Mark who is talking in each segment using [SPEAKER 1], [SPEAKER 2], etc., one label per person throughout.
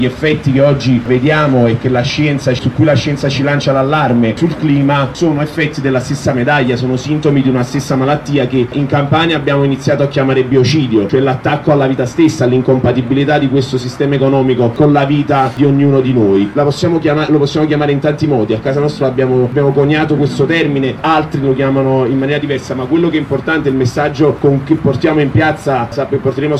[SPEAKER 1] Gli effetti che oggi vediamo e che su cui la scienza ci lancia l'allarme sul clima sono effetti della stessa medaglia, sono sintomi di una stessa malattia che in Campania abbiamo iniziato a chiamare biocidio, cioè l'attacco alla vita stessa, all'incompatibilità di questo sistema economico con la vita di ognuno di noi. Lo possiamo chiamare in tanti modi, a casa nostra abbiamo coniato questo termine, altri lo chiamano in maniera diversa, ma quello che è importante è il messaggio che portiamo in piazza, porteremo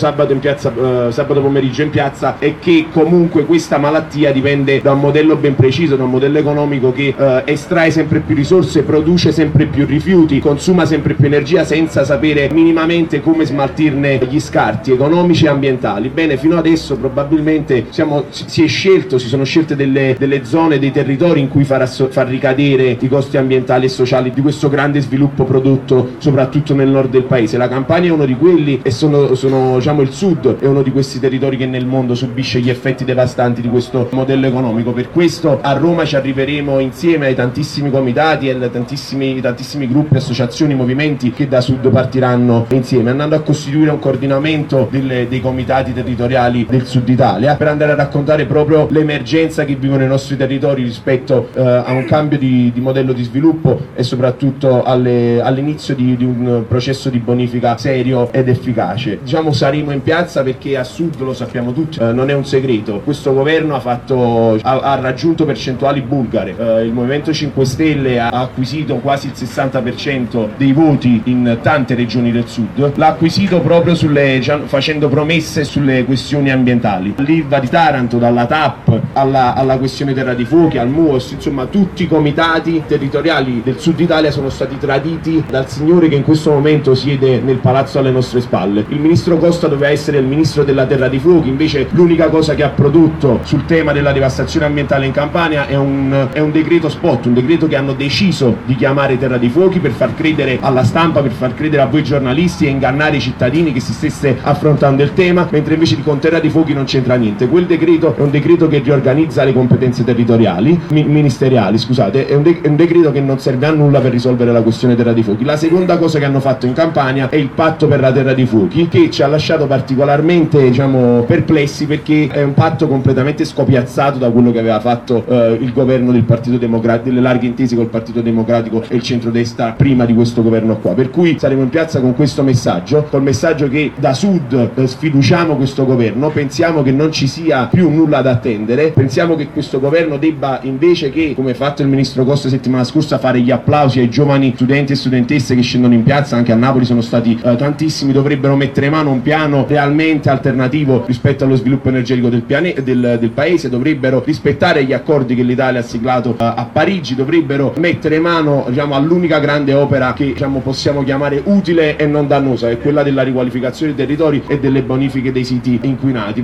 [SPEAKER 1] sabato pomeriggio in piazza, è che comunque questa malattia dipende da un modello ben preciso, da un modello economico che estrae sempre più risorse, produce sempre più rifiuti, consuma sempre più energia senza sapere minimamente come smaltirne gli scarti economici e ambientali. Bene, fino adesso probabilmente si sono scelte delle zone, dei territori in cui far ricadere i costi ambientali e sociali di questo grande sviluppo prodotto soprattutto nel nord del paese. La Campania è uno di quelli e il sud è uno di questi territori che nel mondo subisce gli effetti devastanti di questo modello economico. Per questo a Roma ci arriveremo insieme ai tantissimi comitati e tantissimi gruppi, associazioni, movimenti che da sud partiranno insieme, andando a costituire un coordinamento dei comitati territoriali del sud Italia per andare a raccontare proprio l'emergenza che vivono i nostri territori rispetto a un cambio di modello di sviluppo e soprattutto all'inizio di un processo di bonifica serio ed efficace. Saremo in piazza perché a sud, lo sappiamo tutti, non è un segreto, questo governo ha raggiunto percentuali bulgare. Il Movimento 5 Stelle ha acquisito quasi il 60% dei voti in tante regioni del sud, l'ha acquisito proprio facendo promesse sulle questioni ambientali. L'Ilva di Taranto, dalla TAP alla questione Terra di Fuochi, al MUOS, insomma tutti i comitati territoriali del sud Italia sono stati traditi dal signore che in questo momento siede nel palazzo alle nostre spalle. Il ministro Costa doveva essere il ministro della Terra di Fuochi, invece l'unica cosa che ha prodotto sul tema della devastazione ambientale in Campania è un decreto spot, un decreto che hanno deciso di chiamare Terra di Fuochi per far credere alla stampa, per far credere a voi giornalisti e ingannare i cittadini che si stesse affrontando il tema, mentre invece con Terra di Fuochi non c'entra niente. Quel decreto è un decreto che riorganizza le competenze territoriali, ministeriali, scusate, è un decreto che non serve a nulla per risolvere la questione Terra di Fuochi. La seconda cosa che hanno fatto in Campania è il patto per la Terra di Fuochi, che ci ha lasciato particolarmente perplessi, perché è un patto completamente scopiazzato da quello che aveva fatto il governo del Partito Democratico, delle larghe intese col Partito Democratico e il centrodestra prima di questo governo qua. Per cui saremo in piazza con questo messaggio, col messaggio che da sud sfiduciamo questo governo, pensiamo che non ci sia più nulla da attendere, pensiamo che questo governo debba, invece che, come ha fatto il ministro Costa settimana scorsa, fare gli applausi ai giovani studenti e studentesse che scendono in piazza, anche a Napoli sono stati tantissimi, dovrebbero mettere in mano un piano realmente alternativo rispetto allo sviluppo energetico del paese, dovrebbero rispettare gli accordi che l'Italia ha siglato a Parigi, dovrebbero mettere in mano all'unica grande opera che possiamo chiamare utile e non dannosa, è quella della riqualificazione dei territori e delle bonifiche dei siti inquinati.